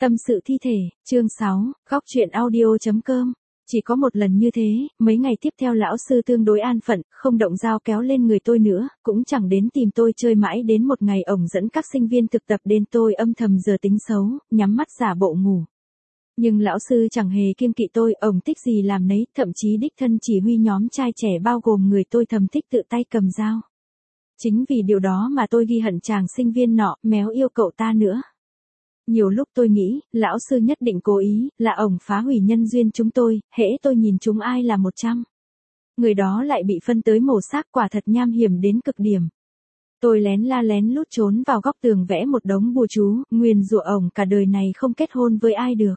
Tâm sự thi thể, chương 6, góc truyện audio.com. Chỉ có một lần như thế, mấy ngày tiếp theo lão sư tương đối an phận, không động dao kéo lên người tôi nữa, cũng chẳng đến tìm tôi chơi mãi đến một ngày ổng dẫn các sinh viên thực tập đến tôi âm thầm giờ tính xấu, nhắm mắt giả bộ ngủ. Nhưng lão sư chẳng hề kiêng kỵ tôi, ổng thích gì làm nấy, thậm chí đích thân chỉ huy nhóm trai trẻ bao gồm người tôi thầm thích tự tay cầm dao. Chính vì điều đó mà tôi ghi hận chàng sinh viên nọ, méo yêu cậu ta nữa. Nhiều lúc tôi nghĩ, lão sư nhất định cố ý, là ổng phá hủy nhân duyên chúng tôi, hễ tôi nhìn chúng ai là 100. Người đó lại bị phân tới mổ xác, quả thật nham hiểm đến cực điểm. Tôi lén la lén lút trốn vào góc tường vẽ một đống bùa chú, nguyền rủa ổng cả đời này không kết hôn với ai được.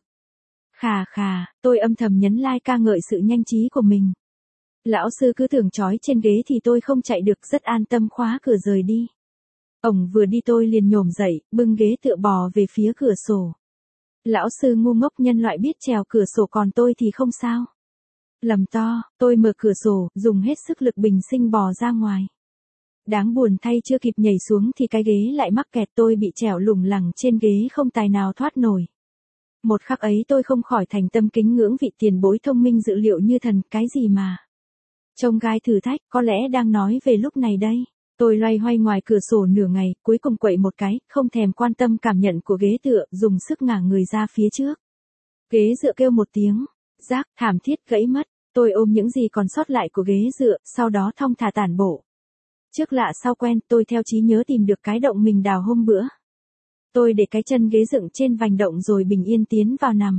Khà khà, tôi âm thầm nhấn like ca ngợi sự nhanh trí của mình. Lão sư cứ tưởng trói trên ghế thì tôi không chạy được, rất an tâm khóa cửa rời đi. Ổng vừa đi tôi liền nhổm dậy, bưng ghế tựa bò về phía cửa sổ. Lão sư ngu ngốc, nhân loại biết trèo cửa sổ còn tôi thì không sao. Lầm to, tôi mở cửa sổ, dùng hết sức lực bình sinh bò ra ngoài. Đáng buồn thay chưa kịp nhảy xuống thì cái ghế lại mắc kẹt, tôi bị trèo lủng lẳng trên ghế không tài nào thoát nổi. Một khắc ấy tôi không khỏi thành tâm kính ngưỡng vị tiền bối thông minh dự liệu như thần, cái gì mà. Trông gai thử thách, có lẽ đang nói về lúc này đây. Tôi loay hoay ngoài cửa sổ nửa ngày, cuối cùng quậy một cái, không thèm quan tâm cảm nhận của ghế tựa, dùng sức ngả người ra phía trước. Ghế dựa kêu một tiếng, rác, thảm thiết gãy mất. Tôi ôm những gì còn sót lại của ghế dựa, sau đó thong thả tản bộ. Trước lạ sau quen, tôi theo trí nhớ tìm được cái động mình đào hôm bữa. Tôi để cái chân ghế dựng trên vành động rồi bình yên tiến vào nằm.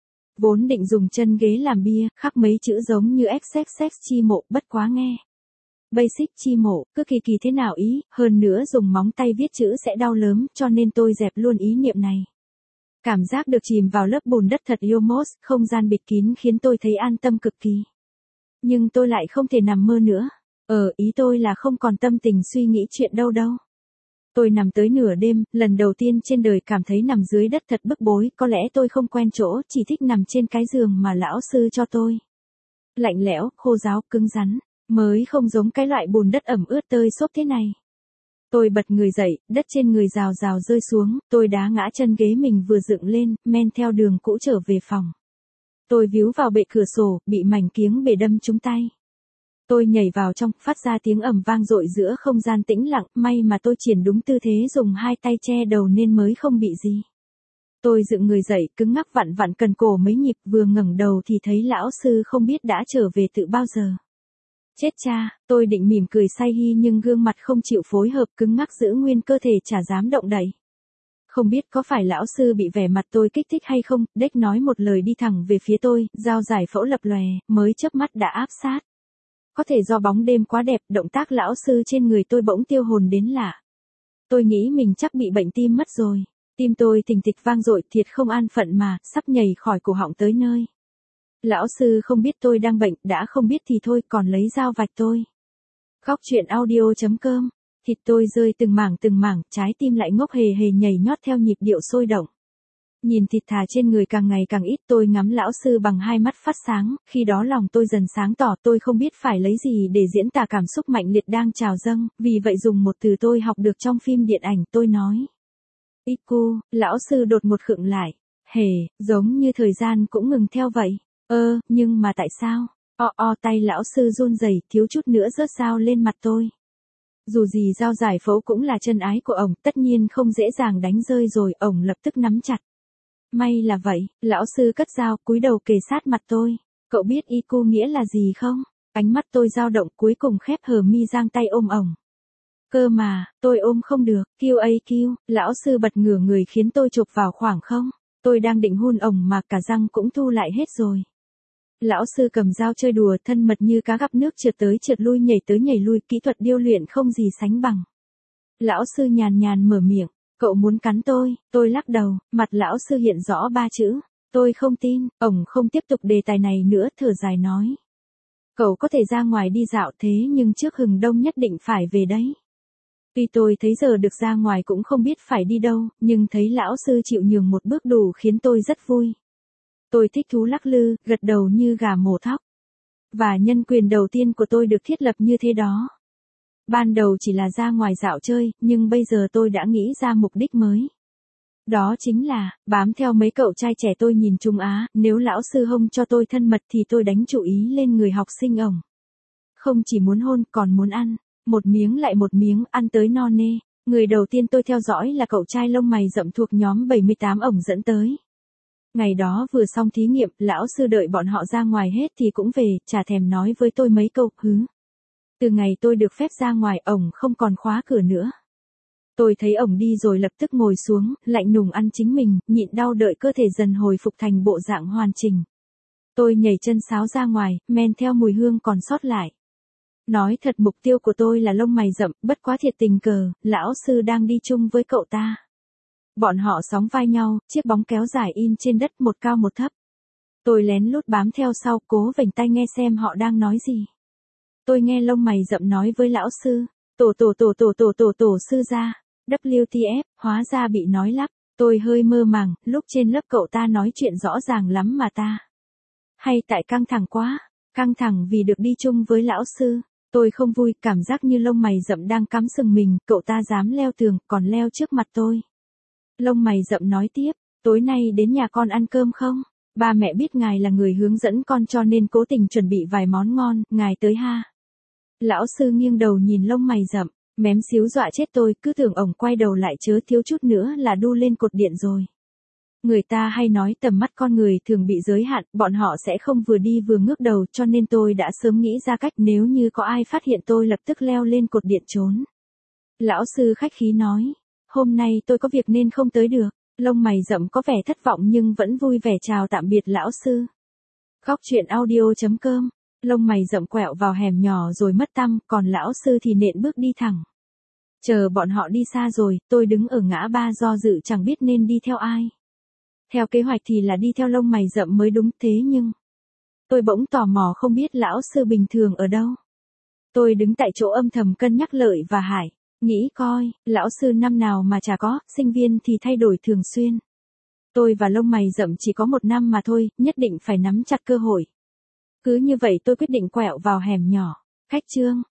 Vốn định dùng chân ghế làm bia, khắc mấy chữ giống như XXX chi mộ, bất quá nghe. Basic chi mộ, cứ kỳ kỳ thế nào ý, hơn nữa dùng móng tay viết chữ sẽ đau lớn, cho nên tôi dẹp luôn ý niệm này. Cảm giác được chìm vào lớp bùn đất thật yomos, không gian bịt kín khiến tôi thấy an tâm cực kỳ. Nhưng tôi lại không thể nằm mơ nữa. Ý tôi là không còn tâm tình suy nghĩ chuyện đâu. Tôi nằm tới nửa đêm, lần đầu tiên trên đời cảm thấy nằm dưới đất thật bức bối, có lẽ tôi không quen chỗ, chỉ thích nằm trên cái giường mà lão sư cho tôi. Lạnh lẽo, khô ráo, cứng rắn. Mới không giống cái loại bùn đất ẩm ướt tơi xốp thế này. Tôi bật người dậy, đất trên người rào rào rơi xuống, tôi đá ngã chân ghế mình vừa dựng lên, men theo đường cũ trở về phòng. Tôi víu vào bệ cửa sổ, bị mảnh kiếng bể đâm trúng tay. Tôi nhảy vào trong, phát ra tiếng ầm vang dội giữa không gian tĩnh lặng, may mà tôi triển đúng tư thế dùng hai tay che đầu nên mới không bị gì. Tôi dựng người dậy, cứng ngắc vặn vặn cần cổ mấy nhịp, vừa ngẩng đầu thì thấy lão sư không biết đã trở về từ bao giờ. Chết cha, tôi định mỉm cười say hi nhưng gương mặt không chịu phối hợp, cứng ngắc giữ nguyên cơ thể chả dám động đậy. Không biết có phải lão sư bị vẻ mặt tôi kích thích hay không, đếch nói một lời đi thẳng về phía tôi, dao giải phẫu lập lòe, mới chớp mắt đã áp sát. Có thể do bóng đêm quá đẹp, động tác lão sư trên người tôi bỗng tiêu hồn đến lạ. Tôi nghĩ mình chắc bị bệnh tim mất rồi. Tim tôi thình thịch vang dội, thiệt không an phận mà, sắp nhảy khỏi cổ họng tới nơi. Lão sư không biết tôi đang bệnh, đã không biết thì thôi, còn lấy dao vạch tôi. Góc truyện audio.com. Thịt tôi rơi từng mảng, trái tim lại ngốc hề hề nhảy nhót theo nhịp điệu sôi động. Nhìn thịt thà trên người càng ngày càng ít, tôi ngắm lão sư bằng hai mắt phát sáng, khi đó lòng tôi dần sáng tỏ, tôi không biết phải lấy gì để diễn tả cảm xúc mạnh liệt đang trào dâng, vì vậy dùng một từ tôi học được trong phim điện ảnh, tôi nói. Iku, lão sư đột ngột khựng lại. Giống như thời gian cũng ngừng theo vậy. Nhưng mà tại sao? Tay lão sư run rẩy, thiếu chút nữa rớt dao lên mặt tôi. Dù gì dao giải phẫu cũng là chân ái của ổng, tất nhiên không dễ dàng đánh rơi rồi, ổng lập tức nắm chặt. May là vậy, lão sư cất dao, cúi đầu kề sát mặt tôi. Cậu biết Iku nghĩa là gì không? Ánh mắt tôi dao động, cuối cùng khép hờ mi giang tay ôm ổng. Cơ mà, tôi ôm không được, kêu, lão sư bật ngửa người khiến tôi chụp vào khoảng không. Tôi đang định hôn ổng mà cả răng cũng thu lại hết rồi. Lão sư cầm dao chơi đùa, thân mật như cá gặp nước, trượt tới trượt lui, nhảy tới nhảy lui, kỹ thuật điêu luyện không gì sánh bằng. Lão sư nhàn nhàn mở miệng, cậu muốn cắn tôi lắc đầu, mặt lão sư hiện rõ ba chữ, tôi không tin, ổng không tiếp tục đề tài này nữa, thở dài nói. Cậu có thể ra ngoài đi dạo thế nhưng trước hừng đông nhất định phải về đấy. Tuy tôi thấy giờ được ra ngoài cũng không biết phải đi đâu, nhưng thấy lão sư chịu nhường một bước đủ khiến tôi rất vui. Tôi thích thú lắc lư, gật đầu như gà mổ thóc. Và nhân quyền đầu tiên của tôi được thiết lập như thế đó. Ban đầu chỉ là ra ngoài dạo chơi, nhưng bây giờ tôi đã nghĩ ra mục đích mới. Đó chính là, bám theo mấy cậu trai trẻ tôi nhìn Trung Á, nếu lão sư Hông cho tôi thân mật thì tôi đánh chú ý lên người học sinh ổng. Không chỉ muốn hôn còn muốn ăn, một miếng lại một miếng, ăn tới no nê. Người đầu tiên tôi theo dõi là cậu trai lông mày rậm thuộc nhóm 78 ổng dẫn tới. Ngày đó vừa xong thí nghiệm, lão sư đợi bọn họ ra ngoài hết thì cũng về, chả thèm nói với tôi mấy câu, hứ. Từ ngày tôi được phép ra ngoài, ổng không còn khóa cửa nữa. Tôi thấy ổng đi rồi lập tức ngồi xuống, lạnh lùng ăn chính mình, nhịn đau đợi cơ thể dần hồi phục thành bộ dạng hoàn chỉnh. Tôi nhảy chân sáo ra ngoài, men theo mùi hương còn sót lại. Nói thật mục tiêu của tôi là lông mày rậm, bất quá thiệt tình cờ, lão sư đang đi chung với cậu ta. Bọn họ sóng vai nhau, chiếc bóng kéo dài in trên đất một cao một thấp. Tôi lén lút bám theo sau, cố vểnh tai nghe xem họ đang nói gì. Tôi nghe lông mày rậm nói với lão sư, tổ sư gia, WTF, hóa ra bị nói lắp. Tôi hơi mơ màng, lúc trên lớp cậu ta nói chuyện rõ ràng lắm mà ta. Hay tại căng thẳng quá, căng thẳng vì được đi chung với lão sư. Tôi không vui, cảm giác như lông mày rậm đang cắm sừng mình, cậu ta dám leo tường, còn leo trước mặt tôi. Lông mày rậm nói tiếp, tối nay đến nhà con ăn cơm không? Ba mẹ biết ngài là người hướng dẫn con cho nên cố tình chuẩn bị vài món ngon, ngài tới ha. Lão sư nghiêng đầu nhìn lông mày rậm, mém xíu dọa chết tôi, cứ tưởng ổng quay đầu lại chớ thiếu chút nữa là đu lên cột điện rồi. Người ta hay nói tầm mắt con người thường bị giới hạn, bọn họ sẽ không vừa đi vừa ngước đầu cho nên tôi đã sớm nghĩ ra cách nếu như có ai phát hiện tôi lập tức leo lên cột điện trốn. Lão sư khách khí nói, hôm nay tôi có việc nên không tới được, lông mày rậm có vẻ thất vọng nhưng vẫn vui vẻ chào tạm biệt lão sư. Góc truyện audio.com, lông mày rậm quẹo vào hẻm nhỏ rồi mất tăm, còn lão sư thì nện bước đi thẳng. Chờ bọn họ đi xa rồi, tôi đứng ở ngã ba do dự chẳng biết nên đi theo ai. Theo kế hoạch thì là đi theo lông mày rậm mới đúng, thế nhưng tôi bỗng tò mò không biết lão sư bình thường ở đâu. Tôi đứng tại chỗ âm thầm cân nhắc lợi và hại, nghĩ coi, lão sư năm nào mà chả có, sinh viên thì thay đổi thường xuyên. Tôi và lông mày rậm chỉ có 1 năm mà thôi, nhất định phải nắm chặt cơ hội. Cứ như vậy tôi quyết định quẹo vào hẻm nhỏ. Khách trương,